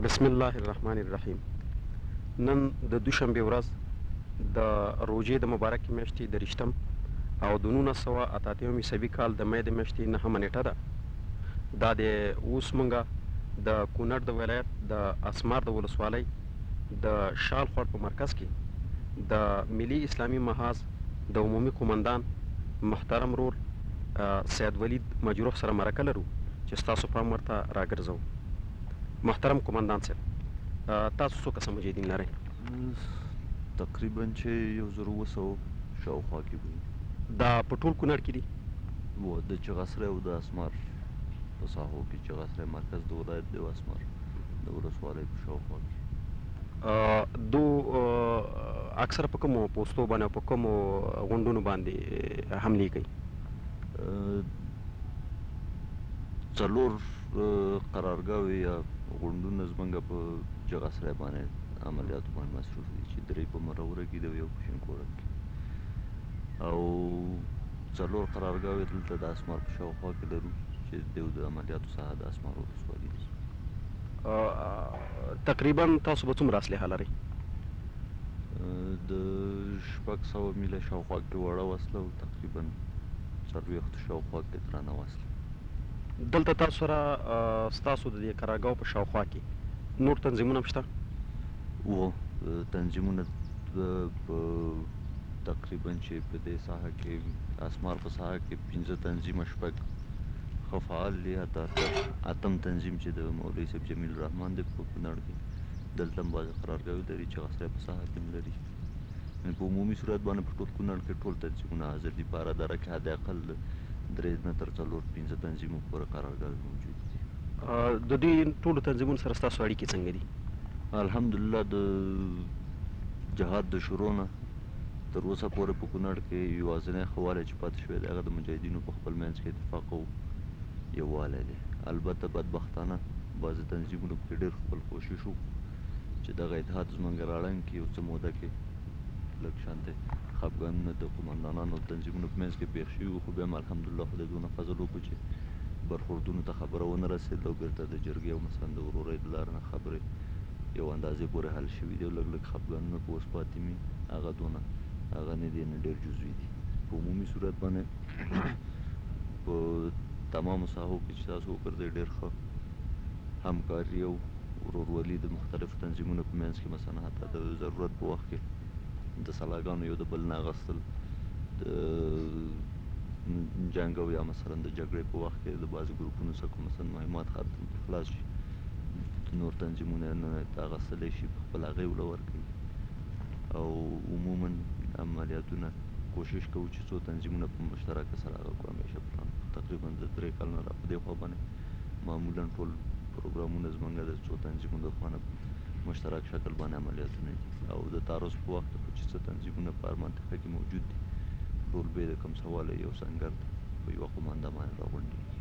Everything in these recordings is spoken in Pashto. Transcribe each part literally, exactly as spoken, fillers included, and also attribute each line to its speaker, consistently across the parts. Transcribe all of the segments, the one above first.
Speaker 1: بسم الله الرحمن الرحیم. نن د دوشنبې ورځ د روژې د مبارکې میاشتې د رښتم او د نولس سوه اته اتیا عیسوي کال د مې د میاشتې نهمه نیټه ده. دا د اوس مونږه د کونړ د ولایت د اسمار د ولسوالۍ د شال خوړ په مرکز کې د ملي اسلامي محاذ د عمومي قومندان محترم رور سید ولید مجروح سره مرکه لرو چې ستاسو پام ورته راګرځو. محترم قومندان صاحب، تاسو څو کسه مجاهدین لرئ؟
Speaker 2: تقریبا چې یو زر اوه سوه شاوخوا کې وي.
Speaker 1: دا په ټول کونړ کې دي؟
Speaker 2: و د چغسری او د اسمار په ساحو کې. چغسری مرکز د ولایت دی او اسمار د ولسوالۍ په شاوخوا کې.
Speaker 1: دو اکثره په کومو پوستو باندې او په کومو غونډونو باندې حملې کوي؟
Speaker 2: څلور قرارګاوې یا غونډونه زموږ په چغسری باندې عملیاتو باندې مصروف دي، چې درې په مروره کې دي او یو په شینکوړه کې، او څلور قرارګاوې دلته د اسمار په شاوخوا کې لرو چې دیو د عملیاتو ساحه د اسمار ولسوالي دي.
Speaker 1: تقریبا تاسو به څومره اسلحه لرئ؟
Speaker 2: د شپږ سوه میله شاوخوا کې وړه وسله او تقریبا څلوېښتو شاوخوا کې درنه وسله.
Speaker 1: دلته تاسو سره ستاسو د دې قرارګاو په شاوخوا کې نور تنظیمونه هم شته؟
Speaker 2: و تنظیمونه په تقریبا چې په دې ساحه کې اسمار په ساحه کې پنځه تنظیمه شپږ ښه فعال دي. حتی اتم تنظیم چې د مولوي صاحب جمیل الرحمن دی په کونړ کې، دلته هم بعضې قرارګاوې لري. چغسری په ساحه کې هم لري. په عمومي صورت باندې په ټول کونړ کې ټول تنظیمونه حاضر دي. په هره دره کې حداقل درې نه تر څلور پنځه تنظیمو پورې قرارګاوې موجود دي.
Speaker 1: د دې ټولو تنظیمونو سره ستاسو اړیکې څنګه دي؟
Speaker 2: الحمدلله د جهاد د شروع نه تر اوسه پورې په کونړ کې یوازینی ښه والی چې پاتې شوی دی هغه د مجاهدینو په خپل منځ کې اتفاق او یووالی دی. البته بدبختانه بعضې تنظیمونو پکې ډېر خپل کوشش وکړو چې دغه اتحاد زموږ راړنګ کړي. یو څه موده کې لږ شانتې خفګانونه د قومندانانو تنظیمونو په منځ کې پېښ شوي وو، خو بیا هم الحمدلله خدای دونه فضل وکړو چې برخوردونو ته خبره ونه رسېدله او بېرته د جرګې او مثلا د ورورۍ د لارې نه خبرې یو اندازې پورې حل شوي دي او لږ لږ خفګانونه په اوس پاتې مي. هغه دونه هغه نه دي، نه ډېر جزوي دي. په عمومي صورت باندې په تمامو ساحو کې چې تاسو وګرځئ ډېر ښه همکاري او ورورولي د مختلفو تنظیمونو په منځ کې، مثلا حتی د ضرورت په وخت کې د سلاګانو یو د بل نه اخیستل، د جنګ او یا مثلا د جګړې په وخت کې د بعضې ګروپونو څخه مثلا مهمات ختم خلاص شي، نور تنظیمونه نه اخیستلی شي، په خپل هغې وله ورکوي. او عموما عملیاتونه کوشش کوو چې څو تنظیمونه په مشترکه سره هغه کړو. همیشه پلان تقریبا د درې کلونه را په دې خوا باندې معمولا ټول پروګرامونه زموږ د څو تنظیمونو د خوا نه مشترک شکل باندې عملیاتونه دي. او د تعرض په وخت کې چې څه تنظیمونه په هر منطقه کې موجود دي ټول به د کوم سواله یو سنګر په یوه قومانده باندې راغونډېږي.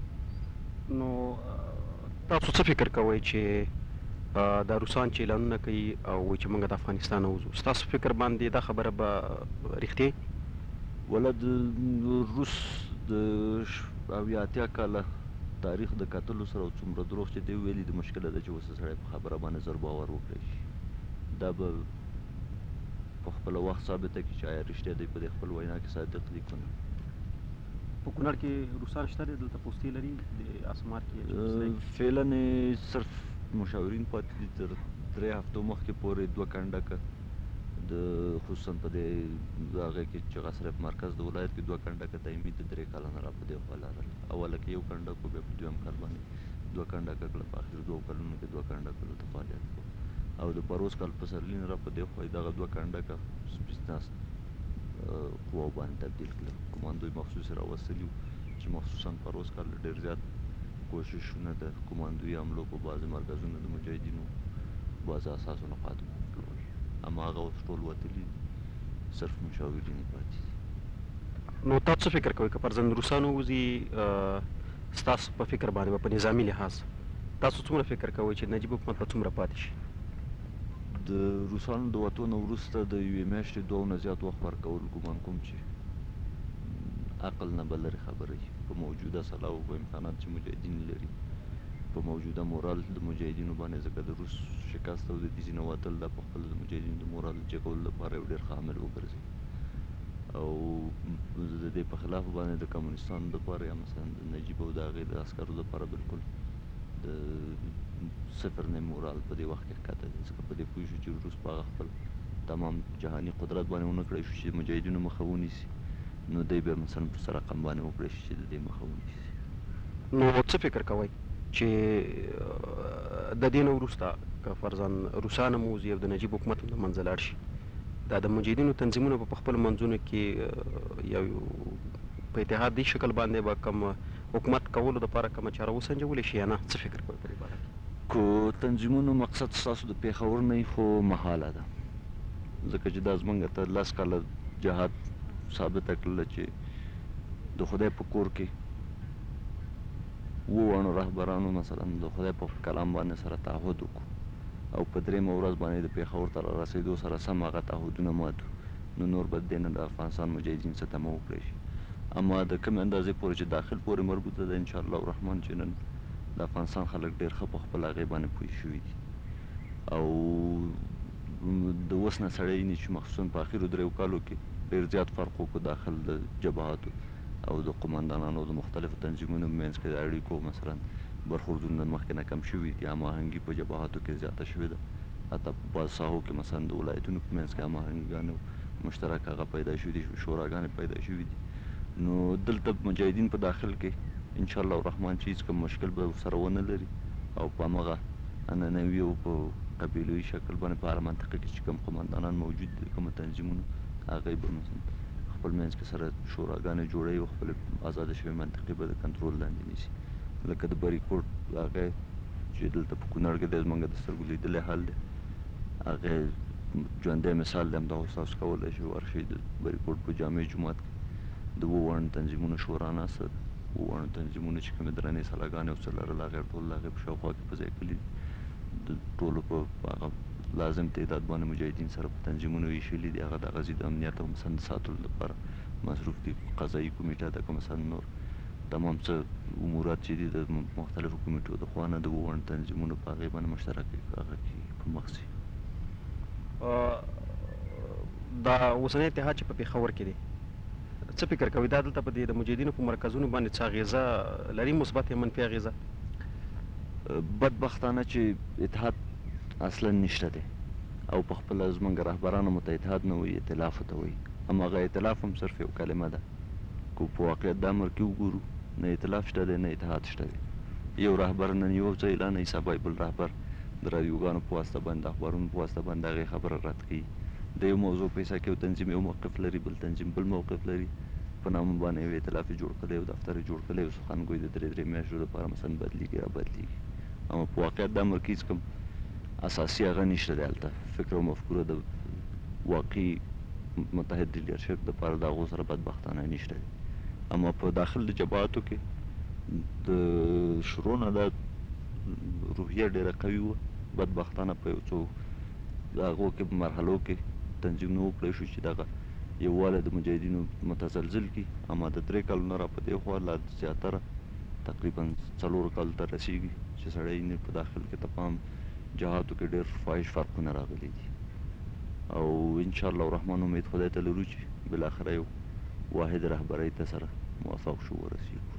Speaker 1: نو تاسو څه فکر کوئ چې دا روسان چې اعلانونه کوي او وایي چې موږ د افغانستان وځو، ستاسو فکر باندې دا خبره به رښتیا؟
Speaker 2: وله د روس د اویا اتیا کاله تاریخ د کتلو سره او څومره دروغ چې دی ویلي، د مشکله ده چې اوس سړی په خبره باندې زر باور وکړی شي. دا به په خپله وخت ثابته کړي چې آیا رښتیا دی په دې خپل وینا کې صادق دي که نه.
Speaker 1: په کونړ کې روسان شته دي؟ دلته پوستې لري د اسمار کې؟
Speaker 2: فعلا صرف مشاورین پاتې دي. تر درې هفتو مخکې پورې دوه کنډکه د خصوصا په دې هغې کې چغسری په مرکز د ولایت کې دوه کنډکه دایمي د درې کاله نه را په دې خوا لرل. اوله کې یو کنډک و، بیا په دویم کال باندې دوه کنډکه کړه. په اخر دوو کلونو کې دوه کنډکه دلته فعالیت کوو. او د پروز کال پسرلي نه را په دې خوا دغه دوه کنډکه سپېڅناست قواو باندې تبدیل کړل. کماندوی مخصوص یې راوستلي وو چې مخصوصا پروز کال ډېر زیات کوششونه د کماندوي حملو په بعضې مرکزونو د مجاهدینو بعضې اساسو نقاطو کړل. هماغه اوس ټول وتلي دي، صرف مشاورین یې پاتې دي.
Speaker 1: نو تاسو څه فکر کوئ که فرضاً روسان ووځي، ستاسو په فکر باندې به په نظامي لحاظ تاسو څومره فکر کوئ چې نجیب حکومت به څومره پاتې شي؟
Speaker 2: د روسانو د وتو نه وروسته د یوې میاشتې دوو نه زیات وخت ورکول ګمان کوم چې عقل نه به لرې خبره وي. په موجوده سلاحو په امکانات چې مجاهدین لري په موجوده مورال د مجاهدینو باندې، ځکه د روس شکست او د دې ځینې وتل دا په خپل د مجاهدینو د مورال جګولو لپاره یو ډېر ښه عامل وګرځي. او د دې په خلاف باندې د کمونستانو دپاره یا مثلا د نجیب او د هغې د عسکرو دپاره بالکل د صفر نه مورال په دې وخت کې ښکته دی، ځکه په دې پوه شو چې روس په هغه خپل تمام جهاني قدرت باندې ونه کړی شو چې د مجاهدینو مخه ونیسي، نو دی بیا مثلا په څه رقم باندې وکړی شي چې د دې مخه ونیسي.
Speaker 1: نو څه فکر کوئ چې د دې نه وروسته که فرضاً روسان هم وځي او د نجیب حکومت هم د منځه لاړ شي، دا د مجاهدینو تنظیمونه به په خپلو منځونو کې یو په اتحادي شکل باندې به کوم حکومت کولو دپاره کومه چاره وسنجولی شي یا نه؟ څه فکر کوئ په دې باره کې؟
Speaker 2: کو تنظیمونو مقصد ستاسو د پېښور نه وي خو محاله ده، ځکه چې دا زموږ ته لس کاله جهاد ثابته کړله چې د خدای په کور کې اووه واړو رهبرانو مثلا د خدای په کلام باندې سره تعهد وکړو او په درېیمه ورځ باندې د پېښور ته رارسېدو سره سم هغه تعهدونه مات نو نور به دې نه د افغانستان مجاهدین څه تمه وکړی شي. اما د کومې اندازې پورې چې داخل پورې مربوطه ده انشاءالله الرحمن چې نن د افغانستان خلک ډېر ښه په خپل هغې باندې پوه شوي دي او د اوس نه سړی ویني چې مخصوصا په اخرو دریو کالو کې ډېر زیات فرق وکړو داخل د جبهاتو او د قمندانانو د مختلفو تنظیمونو منځ کې د اړیکو مثلا برخوردونه مخکې نه کم شوي دي، هماهنګي په جبهاتو کې زیاته شوې ده، حتی په بعض ساحو کې مثلا د ولایتونو په منځ کې هماهنګیګانې مشترک هغه پیدا شوي دي، شوراګانې پیدا شوي دي. نو دلته مجاهدین په داخل کې انشاءالله الرحمن چې هېڅ کوم مشکل به ورسره ونه لري او په همغه عنعنوي او په قبیلوي شکل باندې په هره منطقه کې چې کوم قمندانان موجود دي کومو تنظیمونو هغوی به مثلا خپل منځ کې سره شوراګانې جوړوي او خپلې ازاده شوې منطقې به د کنټرول لاندې نیسي. لکه د بریکوټ هغې چې دلته په کونړ کې دی زموږ د سترګو لیدلی حال دی، هغې ژوندی مثال دی، همدغه تاسو کولی شئ ورشئ د بریکوټ په جامع جومات کې د اووه واړو تنظیمونو شورا ناسته ده، اووه واړو تنظیمونو چې کومې درنې سلاګانې او څه لرل هغې ټول د هغې په شاوخوا کې په ځای کړي دي، د ټولو په هغه لازم تعداد باندې مجاهدین سره په تنظیمونو ویشلي دي، هغه د غزې د امنیت او مثلا د ساتلو لپاره مصروف دي. قضایي کمیټه ده که مثلا نور تمام څه امورات چې دي د مختلفو کمیټو د خوا نه د اووه واړو تنظیمونو په هغې باندې مشترک هغه کې په مخ ځي.
Speaker 1: دا اوسنی اتحاد چې په پېښور کې دی څه فکر کوئ دا دلته په دې د مجاهدینو په مرکزونو باندې څه اغېزه لري، مثبت یا منفي اغېزه؟
Speaker 2: بدبختانه چې اتحاد اصلا نشته دی او په خپله زموږ رهبرانو مو ته اتحاد نه وایي، ائتلاف ورته وایي، هماغه ائتلاف هم صرف یو کلمه ده. که په واقعیت د امر کې وګورو نه ائتلاف شته دی نه اتحاد شته دی. یو رهبر نن یو څه اعلانوي سبا بل رهبر د راډیوګانو په واسطه باندې د اخبارونو په واسطه باندې د هغې خبره رد کوي. د یو موضوع په حصه کې یو تنظیم یو موقف لري، بل تنظیم بل موقف لري، په نامه باندې یو ائتلاف یې جوړ کړی، یو دفتر یې جوړ کړی، یو سخنګوی د درې درې میاشتو لپاره مثلا بدلېږي را بدلېږي. اما په واقعیت د امر کې هېڅ کوم اساسي هغه نشته دی هلته، فکر او مفکوره د واقعي متحد لیډرشپ دپاره د هغو سره بدبختانه نشته دی. اما په داخل د جبهاتو کې د شروع نه دا روحیه ډېره قوي وه، بدبختانه په یو څو د هغو کې په مرحلو کې تنظیم نه وکړی شو چې دغه یووالی د مجاهدینو متزلزل کړي. اما د درې کالو نه را په دې خوا لا زیاتره تقریبا څلورو کالو ته رسېږي چې سړی په داخل کې تمام جهاتو کې ډېر فاحش فرقونه راغلي دي او انشاءالله الرحمن امید خدای ته لرو چې بالاخره یو واحد رهبرۍ ته سره موفق شو ورسېږو.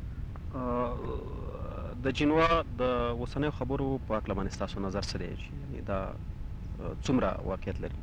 Speaker 1: د جنوا د اوسنیو خبرو په هکله باندې ستاسو نظر څه دی چې یعنې دا څومره واقعیت لري؟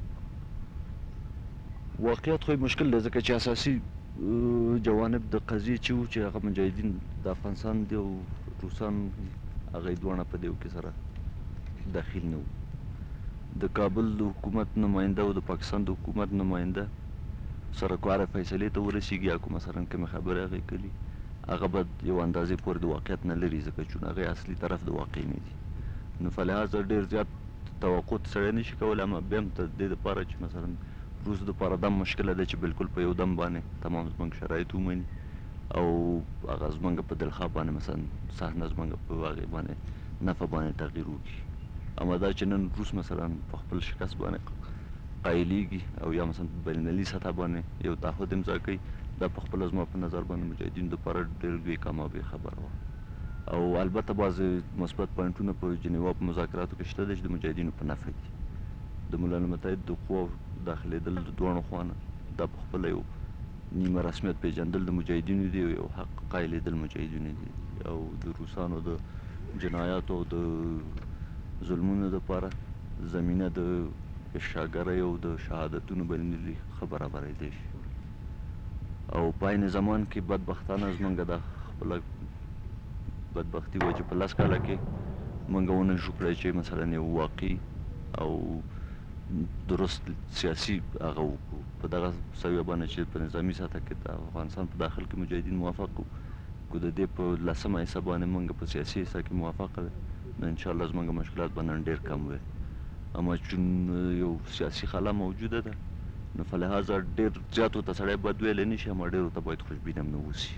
Speaker 2: واقعیت خو مشکل دی ځکه چې اساسي جوانب د قضیې چې وو چې هغه مجاهدین د افغانستان دي او روسان هغه یې دواړه په دې کې سره داخل نه وو. د کابل د حکومت نماینده او د پاکستان د حکومت نماینده سره کاره فیصلې ته ورسېږي یا کومه مثلا کومې خبرې هغې کوي هغه به یو اندازې پورې د واقعیت نه لري ځکه چې هغې اصلي طرف د واقع نه دي. نو فلهذا ډېر زیات توقع سړی نه شي کولی، اما بیا هم د دې دپاره چې مثلا روس دپاره دا مشکله ده چې بالکل په یو دم باندې تمام زموږ شرایط ومني او هغه زموږ په دلخوا باندې مثلا صحنه زموږ په هغې باندې نفع باندې تغییر وکړي. اما دا چې نن روس مثلا په خپل شکست باندې قایلیږي او یا مثلا په بین المللي سطح باندې یو تعهد امضا کوي، دا په خپله زما په نظر باندې مجاهدینو دپاره ډېر لوی کامیابي خبره وه او البته بعضې مثبت پوینټونه په جنیوا په مذاکراتو کې شته دی چې د مجاهدینو په نفع دي. د ملل متحد د قواو داخلېدل د دواړو خوانه دا په خپله یو نیمه رسمیت پیژندل د مجاهدینو دي او یو حق قایلېدل مجاهدینو دي او د روسانو د جنایاتو او د ظلمونو دپاره زمینه د افشاګرۍ او د شهادتونو بلنلي ښه برابرېدی شي. او په عین زمان کې بدبختانه زمونږ دا خپله بدبختي وه چې په لس کاله کې موږ ونه شو کړی چې مثلا یو واقعي او درست سیاسي هغه وکړو په دغه سویه باندې چې په نظامي سطح کې د افغانستان په داخل کې مجاهدین موافق وو که د دې په لسمه حصه باندې موږ په سیاسي حصه کې موافقه ده نو انشاءالله زموږ مشکلات به نن ډېر کم وي. اما چون یو سیاسي خلا موجوده ده نو فلهذا ډېر زیاتو ته سړی بد ویلی نه شي اما ډېرو ته باید خوشبینه هم نه اوسي.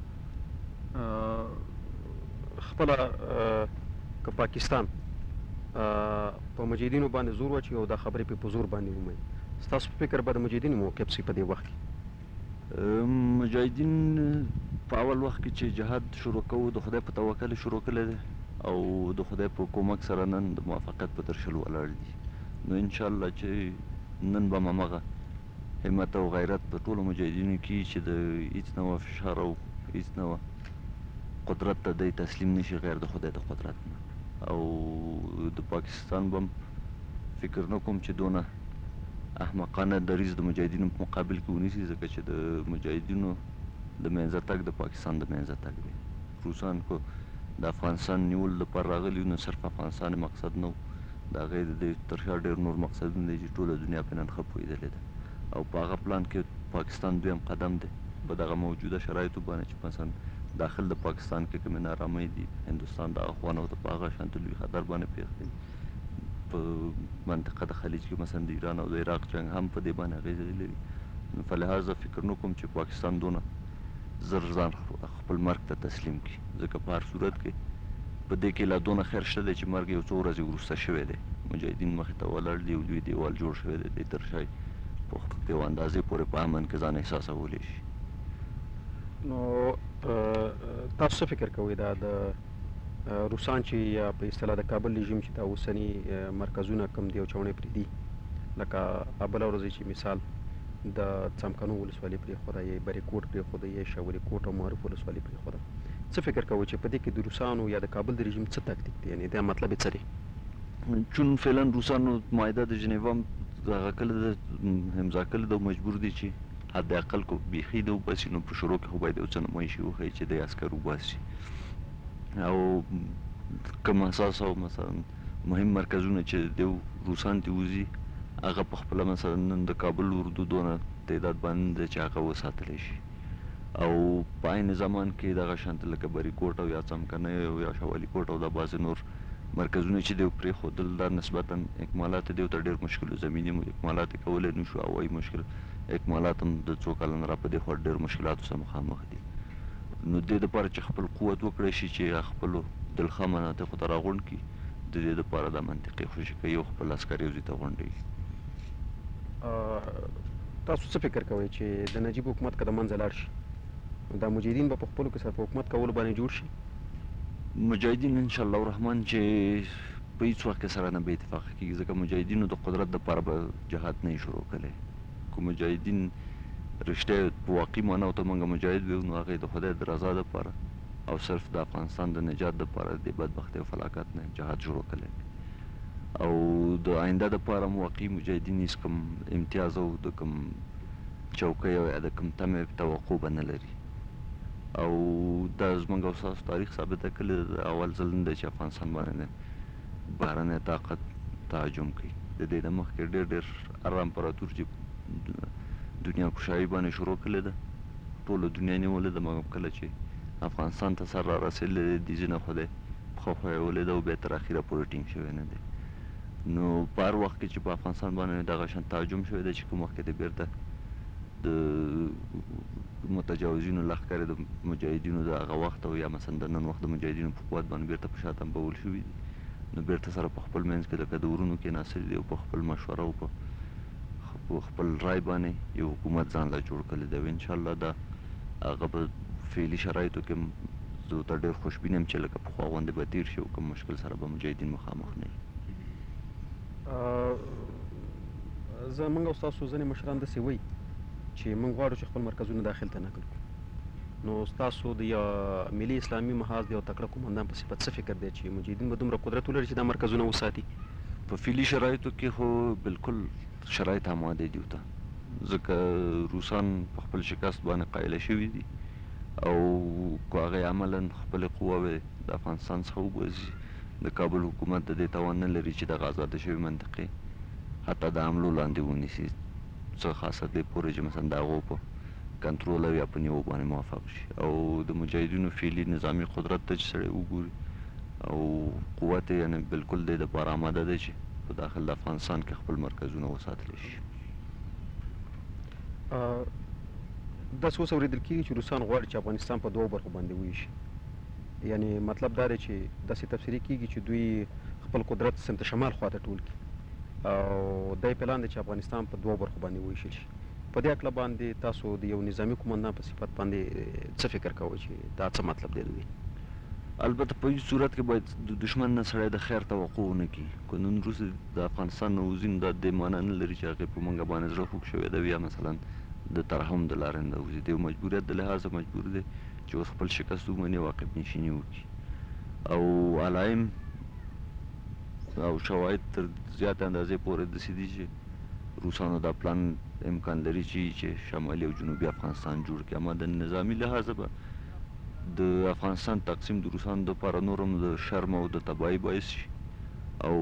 Speaker 1: خپله که پاکستان په مجاهدینو باندې زور واچوي او دا خبرې پې په زور باندې ومني ستاسو په فکر به د مجاهدینو موقف څه په دې وخت کې؟
Speaker 2: مجاهدین په اول وخت کې چې جهاد شروع کوو د خدای په توکل شروع کړی دی او د خدای په کومک سره نن د موافقت په ترشل ولاړ دي نو انشاءالله چې نن به همغه همت او غیرت په ټولو مجاهدینو کې چې د هېڅ نه فشار او هېڅ نه قدرت ته دی تسلیم نشي غیر د خدای د قدرت نه. او د پاکستان به فکر نه کوم چې دونه احمقانه دریځ د مجاهدینو په مقابل کې ونیسي ځکه چې د مجاهدینو د منځه تګ د پاکستان د منځه تګ دی. روسان کو د افغانستان نیول لپاره راغلي نو صرف افغانستان مقصد نه و د هغې د تر شا ډېر نور مقصدونه دی چې ټوله دنیا پرې نن ښه پوهېدلې ده او په هغه پلان کې پاکستان دویم قدم دی په دغه موجوده شرایطو باندې چې مثلا داخل د پاکستان کې کومې نارامۍ دي هندوستان د هغه خوا نه ورته په هغه شانته لوی خطر باندې پېښ دی په منطقه د خلیج کې مثلا د ایران او د عراق جنګ هم په دې باندې اغېزې لري نو فلهذا فکر نه کوم چې پاکستان دونه زر ځان خپل مرګ ته تسلیم کړي ځکه په هر صورت کې په دې کې لا دونه خیر شته دی چې مرګ یو څو ورځې وروسته شوی دی مجاهدین مخې ته ولاړ دي یو لوی دیوال جوړ شوی دی دی تر شا په یو اندازې پورې په امن کې ځان احساسولی شي.
Speaker 1: نو تاسو څه فکر کوئ دا د روسان چې یا په اصطلاح د کابل رژیم چې دا اوسني مرکزونه کم دي او چوڼې پرېږدي لکه بله ورځ چې مثال د څمکنو ولسوالي پرېښوده یا بریکوټ پرېښوده یا شاولي کوټ او معروف ولسوالي پرېښوده څه فکر کوئ چې په دې کې د روسانو یا د کابل د رژیم څه تکتیک دی یعنې دا مطلب یې څه دی؟
Speaker 2: چون فعلا روسانو معاهده د جنیوا هغه کله د امضا کړې ده مجبور دي چې حد اقل کو بیخي د وباسي نو په شروع کې خو باید یو څه نمایشي وښیي چې دی عسکر وباسي او کوم اساس او مثلا مهم مرکزونه چې د روسان ته وځي هغه په خپله مثلا نن د کابل اردو دونه تعداد باندې دی چې هغه وساتلی شي او په عین زمان کې دغه شانته لکه بریکوټ او یا څمکنی او یا شولي کوټ او دا بعضې نور مرکزونه چې دی پرېښودل دا نسبتا اکمالات دی ورته ډېر مشکل زمینې اکمالات یې کولی نه شو هوایي مشکل اکمالات هم د څو کلن را په دې خوا ډېر مشکلاتو سره مخامخ دي نو دې دپاره چې خپل قوت وکړی شي چې خپلو دلخوا مناطقو ته راغونډ کړي د دې دپاره دا منطقي خوشي کوي او خپل عسکر یو ځای ته غونډوي.
Speaker 1: تاسو څه فکر کوئ چې د نجیب حکومت که د منځه لاړ شي نو دا مجاهدین به په خپلو کې سره په حکومت کولو باندې جوړ شي؟
Speaker 2: مجاهدین انشاءالله الرحمن چې په هېڅ وخت کې سره نه به اتفاق کېږي ځکه مجاهدینو د قدرت دپاره به جهاد نه یې شروع کړی که مجاهدین رښتیا په واقعي معنا ورته موږ مجاهد ویو نو هغې د خدای د رضا دپاره او صرف د افغانستان د نجات دپاره د بدبختۍ او فلاکت نه جهاد شروع کړی او د آینده دپاره هم واقعي مجاهدین هېڅ کوم امتیاز او د کوم چوکۍ او یا د کوم تمې توقع به نه لري او دا زموږ او ستاسو تاریخ ثابته کړې ده اول ځل نه دی چې افغانستان باندې بهرنی طاقت تهاجم کوي د دې نه مخکې ډېر ډېر ارام امپراتور چې دنیا کشایي باندې شروع کړې ده ټوله دنیا نیولې ده مګر کله چې افغانستان ته سر را رسېدلی دی دې ځینې خو دی پښه ښویولې ده او بیا تر اخره پورې ټینګ شوی نه دی نو په هر وخت کې چې په افغانستان باندې دغه شان تهاجم شوی دی چې کوم وخت کې دی بېرته د متجاوزینو لښکر د مجاهدینو د هغه وخت او یا مثلا د نن وخت د مجاهدینو په قوت باندې بېرته په شا تمبول شوي دي نو بېرته سره په خپل منځ کې لکه د ورونو کېناستلي دي او په خپل مشوره او په خپل رای باندې یو حکومت ځان لا جوړ کړی دی او انشاءالله دا هغه په فعلي شرایطو کې زه ورته ډېر خوشبین یم چې لکه پخوا غوندې به تېر شي او کوم مشکل سره به مجاهدین مخامخ نه وي.
Speaker 1: زموږ او ستاسو ځینې مشران داسې وایي چې موږ غواړو چې خپل مرکزونه داخل ته نقل کړو. نو ستاسو د یو ملي اسلامي محاذ د یو تکړه قومندان په صفت څه فکر دی چې مجاهدین به دومره قدرت ولري چې دا مرکزونه وساتي؟
Speaker 2: په فعلي شرایطو کې خو بالکل شرایط آماده دي ورته، ځکه روسان په خپل شکست باندې قایله شوي دي او که هغې عملا خپلې قواوې د افغانستان څخه وباسي، د کابل حکومت د دې توان نه لري چې دغه آزاده شوې منطقې حتی د حملو لاندې ونیسي، څه خاصه دې پورې چې مثلا د هغو په کنټرول او یا په نیولو باندې موفق شي. او د مجاهدینو فعلي نظامي قدرت ته چې سړی وګوري او قوت یې یعنې بالکل دې دپاره آماده دی چې په داخل د افغانستان کې خپل مرکزونه وساتلی شي.
Speaker 1: داسې اوس اورېدل کېږي چې روسان غواړي چې افغانستان په دوو برخو باندې وویشي، یعنې مطلب دا دی چې داسې تفسیري کېږي چې دوی خپل قدرت سمت شمال خواته ټول کړي او دا یې پلان دی چې افغانستان په دوو برخو باندې وویشل شي. په دې هکله باندې تاسو د یو نظامي قومندان په صفت باندې څه فکر کوئ چې دا څه مطلب دی دوی؟
Speaker 2: البته په هیڅ صورت کې باید د دښمن نه سړی د خیر توقع ونه کړي. که نن وروسته د افغانستان نه وځي نو دا دې معنا نه لري چې هغې په موږ باندې زړه خوږ شوی دی یا مثلا د ترحم د لارې نه وځي. د یو مجبوریت د لحاظه مجبور دی چې اوس خپل شکست ومني او عقب نشیني وکړي. او علایم او شواهد تر زیاتې اندازې پورې داسې دي چې روسانو دا پلان امکان لري چې چې شمالي او جنوبي افغانستان جوړ کړي. اما د نظامي لحاظه به د افغانستان تقسیم د روسانو دپاره نور هم د شرم او د تباهۍ باعث شي او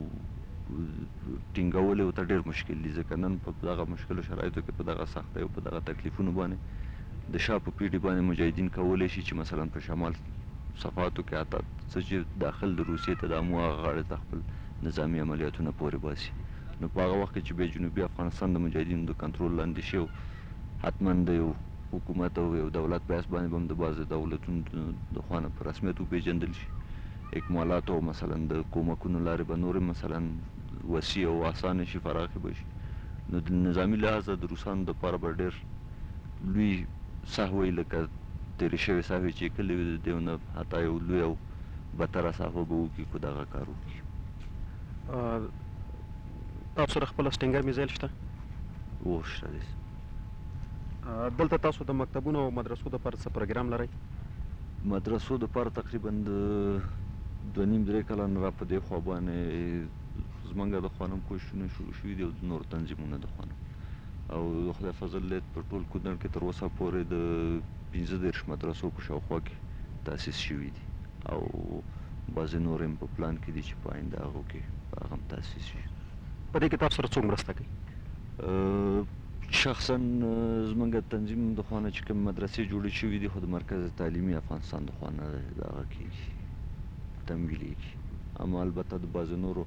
Speaker 2: ټینګول یې ورته ډېر مشکل دي، ځکه نن په دغه مشکلو شرایطو کې په دغه سختۍ او په دغه تکلیفونو باندې د شا په پیډې باندې مجاهدین کولی شي چې مثلا په شمال صفاتو کې حتی څه چې داخل د روسیې ته د امو هغه غاړې ته خپل نظامي عملیاتونه پورې باسي. نو په هغه وخت کې چې بیا جنوبي افغانستان د مجاهدینو د کنټرول لاندې شي او حتما د یو حکومت او یو دولت په حیث باندې به هم د بعضې دولتونو د خوا نه په رسمیت وپېژندل شي، اکمالاتو او مثلا د کومکونو لارې به نورې مثلا وسیع او اسانه شي، پراخې به شي. نو د نظامي لحاظه د روسانو دپاره به ډېر لوی سهوی لکه تېرې شوې سهوې چې یې کړلې وي د دې نه حتی یو لوی او بدتره سهوه به وکړي که دغه کار وکړي.
Speaker 1: تاسو سره خپله سټینګر میزایل شته؟
Speaker 2: او شته دی.
Speaker 1: دلته تاسو د مکتبونو او مدرسو دپاره څه پروګرام لرئ؟
Speaker 2: مدرسو دپاره تقریبا د دوه نیم درې کاله نه را په دې خوا باندې زموږ د خوا نه هم کوششونه شروع شوي دي او د نورو تنظیمونو د خوا نه او د خدای فضل دی په ټول کونړ کې تر اوسه پورې د پنځه دېرش مدرسو په شاوخوا کې تاسیس شوي دي او بعضې نور هم په پلان کې دي چې په آینده هغو کې هغه هم تاسیس شي.
Speaker 1: په دې کې تاسو سره څوک مرسته کوي؟
Speaker 2: شخصا زموږ تنظیم د خوا نه چې کوم مدرسې جوړې شوي دي خو د مرکز تعلیمي افغانستان د خوا نه دغه کېږي، تمویلېږي. اما البته د بعضې نورو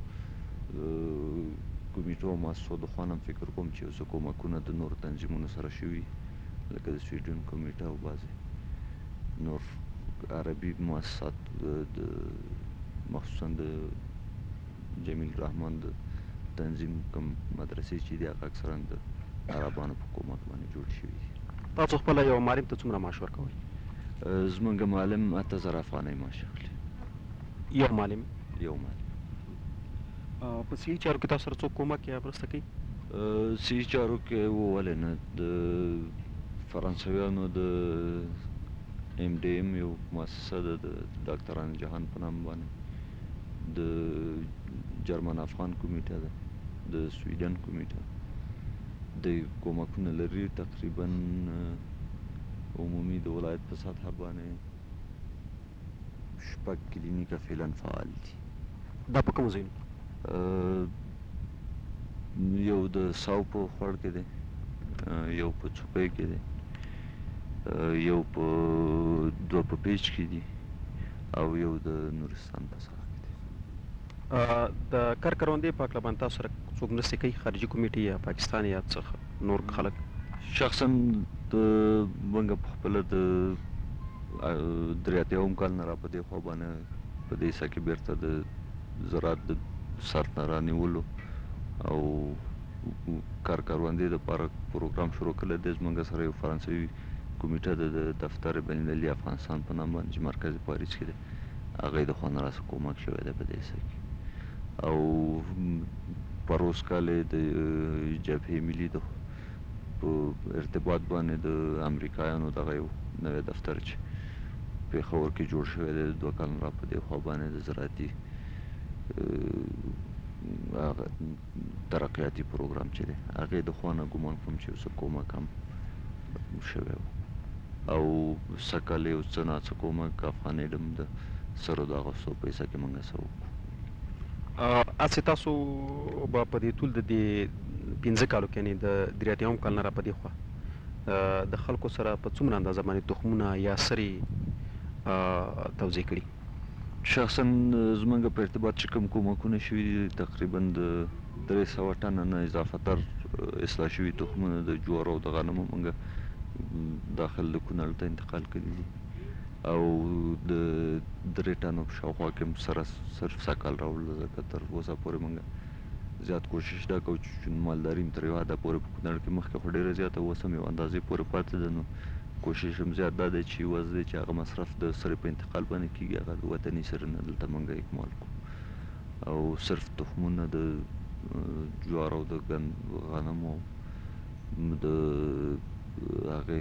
Speaker 2: کمیټو او مؤسسو د خوا نه هم فکر کوم چې یو څه کومکونه د نورو تنظیمونو سره شوي لکه د سویډن کمیټه او بعضې نور عربي مؤسسات د مخصوصا د جمیل الرحمن د تنظیم کوم مدرسې چې دي هغه اکثرا د عربانو په کومک باندې جوړ شوي دي.
Speaker 1: تاسو خپله یو معلم ته څومره معاش ورکوئ؟
Speaker 2: زموږ معلم اته زره افغانۍ معاش اخلي.
Speaker 1: یو معلم؟
Speaker 2: یو معلم.
Speaker 1: په صحي چارو کې تاسو سره څوک کومک یا مرسته کوي؟
Speaker 2: صحي چارو کې ولې نه، د فرانسویانو د ایم ډي ایم یو مؤسسه ده د ډاکټران جهان په نام باندې، د جرمن افغان کمیټه ده، د سویډن کمیټه د کومکونه لري. تقریبا عمومي د ولایت په سطحه باندې شپږ کلینیکه فعلا فعال دي.
Speaker 1: دا په کومو ځایونو؟
Speaker 2: یو د ساو په خوړ کې دی، یو په څوپۍ کې دی، یو په دوه په پیچ کې دي او یو د نورستان په ساحه کې دی.
Speaker 1: د کار کروندې په هکله باندې تاسو سره څوک مرستې کوي، خارجي کمیټې یا پاکستان یا څه نور خلک؟
Speaker 2: شخصا د موږ په خپله د درې اتیاوم کال نه را په دې خوا باندې په دې حصه کې بېرته د زراعت د سر نه رانیولو او کار کروندې دپاره پروګرام شروع کړی دی. زموږ سره یو فرانسوي کمیټه د د دفتر بین المللي افغانستان په نام باندې چې مرکز پاریس کې دی هغه یې د خوا نه راسه کومک شوی دی په دې څه کې او پروس کال یې د جبهې ملي د په ارتباط باندې د امریکایانو دغه یو نوی دفتر چې پېښور کې جوړ شوی دی د دوه کال را په دې خوا باندې د زراعتي هغه ترقیاتي پروګرام چې دی هغې د خوا نه ګمان کوم چې یو څه کومک هم شوی و او سږ کال یو څه ناڅه کومک افغانۍ ډم د سرو د اغوستو په حصه کې موږ څه وکړو.
Speaker 1: هسې تاسو به په دې ټول د دې پنځه کالو کې یعنې د درې اتیایم کال نه را په دې خوا د خلکو سره په څومره اندازه باندې تخمونه یا سرې توزیع کړي؟
Speaker 2: شخصا زموږ په ارتباط چې کوم کومکونه شوي دي تقریبا د درې سوه ټنه نه اضافه تر اصلاح شوي تخمونه د جوارو او د غنمو موږ داخل د کونړ ته انتقال کړي دي او د درې ټنو په شاوخوا کې هم سره صرف سږ کال راوړل ځکه تر اوسه پورې موږ زیات کوشش دا کوو چې مالداري هم تر یو حده پورې په کونړ کې مخکې خو ډېره زیاته اوس هم یو اندازې پورې پاتې ده نو کوشش هم زیات دا دی چې یوازې دی چې هغه مصرف د سرې په انتقال باندې کېږي هغه د وطني سرې نه دلته موږ اکمال کړو او صرف تخمونه د جوارو او د غنمو د هغې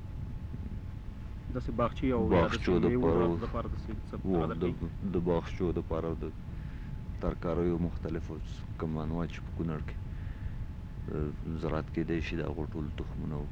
Speaker 1: داسې باغچې او
Speaker 2: باغچو دپاره د باغچو دپاره د ترکاریو مختلفو کوم انواع چې په کونړ کې زراعت کېدی شي د هغو ټول تخمونه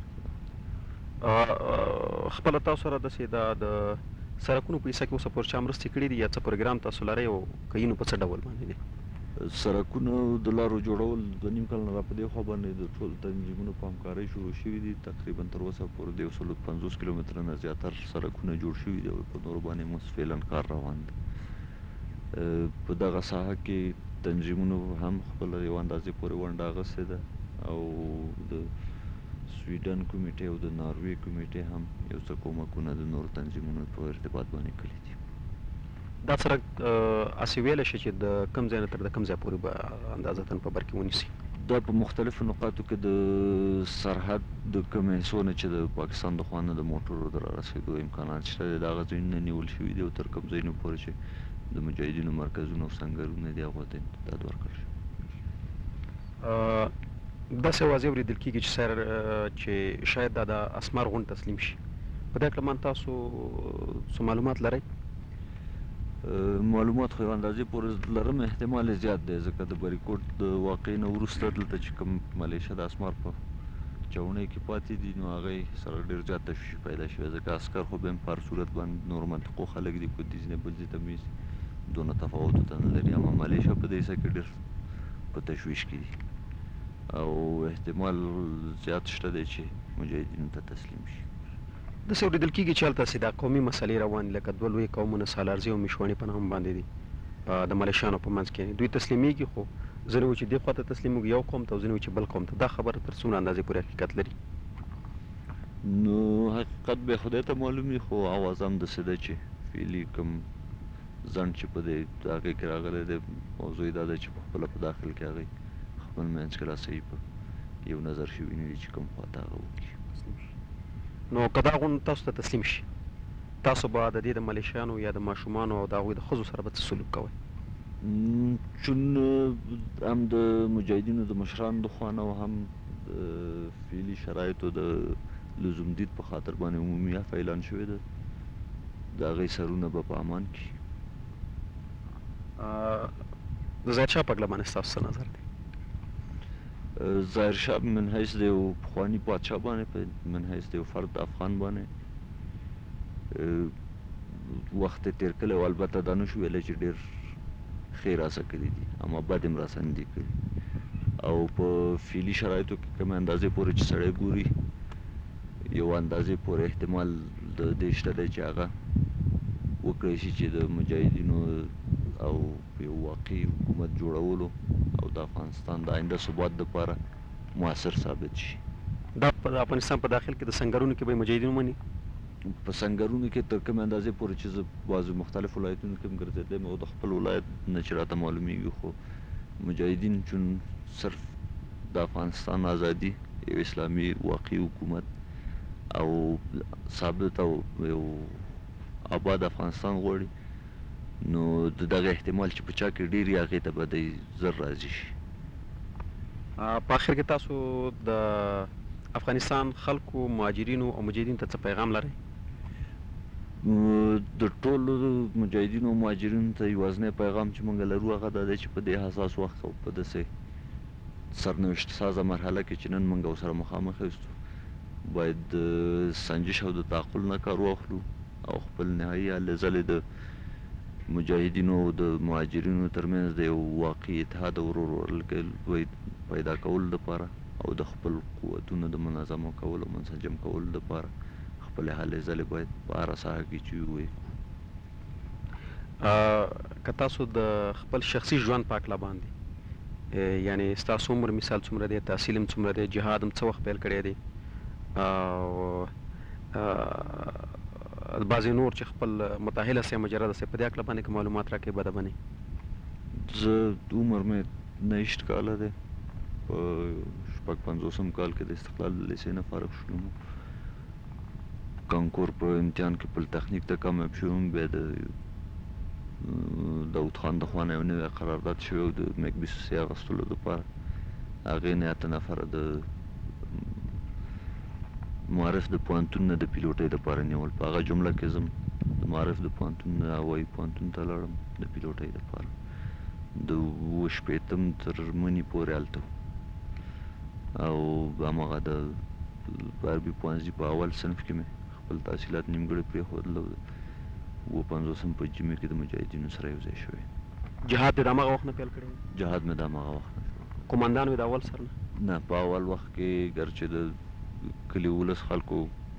Speaker 1: خپله تاسو سره داسې دا د سړکونو په حصه کې اوسه پورې چا مرستې کړي دي یا څه پروګرام تاسو لرئ او که نو په څه ډول باندې دی؟
Speaker 2: سړکونو د لارو جوړول دوه نیم کال نه را په دې خوا باندې د ټول تنظیمونو په همکارۍ شروع شوي دي تقریبا تر اوسه پورې د یو سلو پنځوس کیلومتره نه زیاتر سړکونه جوړ شوي دي او په نورو باندې مو فعلا کار روان دی. په دغه ساحه کې تنظیمونو هم خپله یو اندازې پورې ونډه اخیستې ده او د سویډن کمیټې او د ناروې کمیټې هم یو څه کومکونه د نورو تنظیمونو په ارتباط باندې کړي دي.
Speaker 1: دا سړک هسې ویلی شي چې د کوم ځای نه تر د کوم ځای پورې به اندازتاً په بر کې ونیسي؟
Speaker 2: دا په مختلفو نقاطو کې د سرحد د کومې حصو نه چې د پاکستان د خوا نه د موټرو د رارسېدو امکانات شته دی د هغه ځایونه نیول شوي دي او تر کوم ځایونو پورې چې د مجاهدینو مرکزونه او سنګرونه دي هغو ته امتداد ورکړل شوی.
Speaker 1: داسې واضح اورېدل کېږي چې سر چې شاید دا د اسمار غونډ تسلیم شي په دې کله من تاسو څه معلومات لرئ؟
Speaker 2: معلومات خو یو اندازې پورې لرم احتمال یې زیات دی ځکه د بریکوټ د واقعې نه وروسته دلته چې کوم ملیشه د اسمار په چاونۍ کې پاتې دي نو هغې سره ډېر زیات تشویش پیدا شوی ځکه عسکر خو به هم په هر صورت باندې نورو منطقو خلک دي کوم ځای نه بل ځای ته مېځي دونه تفاوت ورته نه لري اما ملیشه په دې حصه کې ډېر په تشویش کې دي او احتمال زیات شته دی چې مجاهدینو ته تسلیم شي.
Speaker 1: داسې اورېدل کېږي چې هلته هسې دا قومي مسلې روان دي لکه دوه لوی قومونه سالارزي او میشواڼي په نام باندې دي د ملیشیانو په منځ کې دوی تسلیمیږي خو ځینې وایي چې دې خوا ته تسلیمیږي یو قوم ته او ځینې وایي چې بل قوم ته دا خبره تر څومره اندازې پورې حقیقت لري؟
Speaker 2: نو حقیقت به خدای ته معلوم وي خو اواز هم داسې ده چې فعلي کوم ځنډ چې په دې هغې کې راغلی دی موضوع یې دا ده چې پخپله په داخل کې هغې خپل منځ کې لا صحیح په یو نظر شوي نه دي چې کوم خوا ته هغه وکړي.
Speaker 1: نو که دا غونډ تاسو ته تسلیم شي تاسو به د دې د ملیشیانو یا د ماشومانو او د هغوی د ښځو سره به څه سلوک کوئ؟
Speaker 2: چون هم د مجاهدینو د مشرانو د خوا نه او هم د فعلي شرایطو د لزوم دید په خاطر باندې عمومي عفو اعلان شوی ده د هغې سرونه به په امان کړي.
Speaker 1: د ظاهرشاه په اړه باندې ستاسو څه نظر دی؟
Speaker 2: ظاهرشاه من حیث د یو پخواني پادشاه باندې من حیث د یو فرد افغان باندې وخت یې تېر کړی او البته دا نه شو ویلی چې ډېر ښې راسه کړي دي اما بد یې راسه نه دي کړي او په فعلي شرایطو کې کومې اندازې پورې چې سړی ګوري یو اندازې پورې احتمال د دې شته دی چې هغه وکړی شي چې د مجاهدینو او یو واقعي حکومت جوړولو او د افغانستان د آینده ثبات دپاره مؤثر ثابت شي.
Speaker 1: دا په افغانستان په داخل کې د سنګرونو کې به مجاهدین ومني؟
Speaker 2: په سنګرونو کې تر کومې اندازې پورې چې زه بعضو مختلف ولایتونو کې هم ګرځېدلی او د خپل ولایت نه چې راته معلومیږي خو مجاهدین چون صرف د افغانستان ازادي یو اسلامي واقعي حکومت او ثابت او یو آباد افغانستان غواړي، نو د دغه احتمال چې په چا کې ډېر وي هغې ته به دی زر راضي شي.
Speaker 1: په آخر کې تاسو د افغانستان خلکو، مهاجرینو او مجاهدینو ته څه پیغام لرئ؟
Speaker 2: د ټولو مجاهدینو او مهاجرینو ته یوازینی پیغام چې موږ لرو هغه دا دی چې په دې حساس وخت او په داسې سرنوشت سازه مرحله کې چې نن موږ ورسره مخامخ یاستو، باید د سنجش او د تعقل نه کار واخلو او خپل نهایي حل ځلې د مجاهدینو او د مهاجرینو ترمنځ د یو واقعي اتحاد او ورورولۍ پیدا کولو دپاره او د خپل قوتونو د منظمه کولو او منسجم کولو دپاره خپلې هلې ځلې باید په هره ساحه کې چې ووایو.
Speaker 1: که تاسو د خپل شخصي ژوند په هکله باندې، یعنې ستاسو عمر مثال څومره دی، تحصیل هم څومره دی، جهاد هم څه وخت پیل کړی دی، او بعضې نور چې خپل متأهله سي مجرده سي، په دې هکله باندې که معلومات راکړئ بده به نه وي.
Speaker 2: زه عمر مې نهشت کاله دی، په شپږ پنځوسم کال کې د استقلال له لیسې نه فارغ شولم. کانکور په امتحان کې پلتخنیک ته کامیاب شوم، بیا د داود خان د خوا نه یو نوی قرارداد شوی و د مکبیسو سي اخیستلو دپاره، هغې نه اته نفره د معارف د پوهنتون نه د پیلوټۍ دپاره نیول. په هغه جمله کې زه د معارف د پوهنتون نه هوایي پوهنتون ته لاړم د پیلوټۍ دپاره. د اووه شپېتم تر مني پورې هلته او هماغه د غربي پوهنځي په اول صنف کې مې خپل تحصیلات نیمګړي پرېښودل او اووه پنځوسم په جمعې کې د مجاهدینو سره یو ځای شوی.
Speaker 1: جهاد دې د هماغه وخت نه پیل کړی و؟
Speaker 2: جهاد مې د هماغه وخت نه.
Speaker 1: قومندان وې د اول سر نه؟
Speaker 2: نه، په اول وخت کې ګرچې د کلي ولس خلکو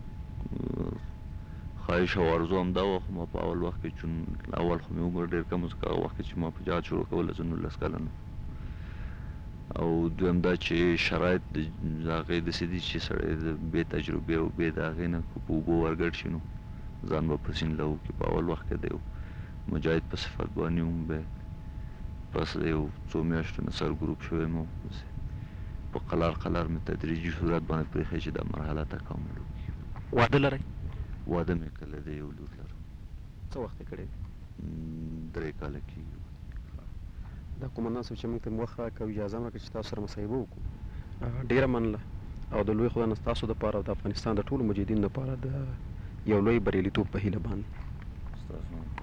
Speaker 2: خواهش او ارزو همدا وه، خو ما په اول وخت کې چون اول خو مې عمر ډېر کم و، ځکه هغه وخت کې چې ما په جهاد شروع کوله زه نولس کلن وم. او دویم دا چې شرایط د هغې داسې دي چې سړی د بې تجربې او بې د هغې نه که په اوبو ورګډ شي نو ځان به په سیند له وکړي. په اول وخت کې د یو مجاهد په صفت باندې وم، بیا پس د یو څو میاشتو نه سر ګروپ شوی یم او په قلار قلار مې تدریجي صورت باندې پرېښی چې دا مرحله تکامل وکړي.
Speaker 1: واده لرئ؟
Speaker 2: واده مې کړی دی، یو لور لرم.
Speaker 1: څه وخت یې کړی دی؟
Speaker 2: درې کاله کېږي.
Speaker 1: دا قومندان صاحب چې موږ ته وخت راکړه او اجازه مې راکړه چې تاسو سره مصاحبه وکړو، ډېره مننه او د لوی خدای نه ستاسو دپاره او د افغانستان د ټولو مجاهدینو دپاره د یو لوی بریالیتوب په هیله باندې.
Speaker 2: ستاسو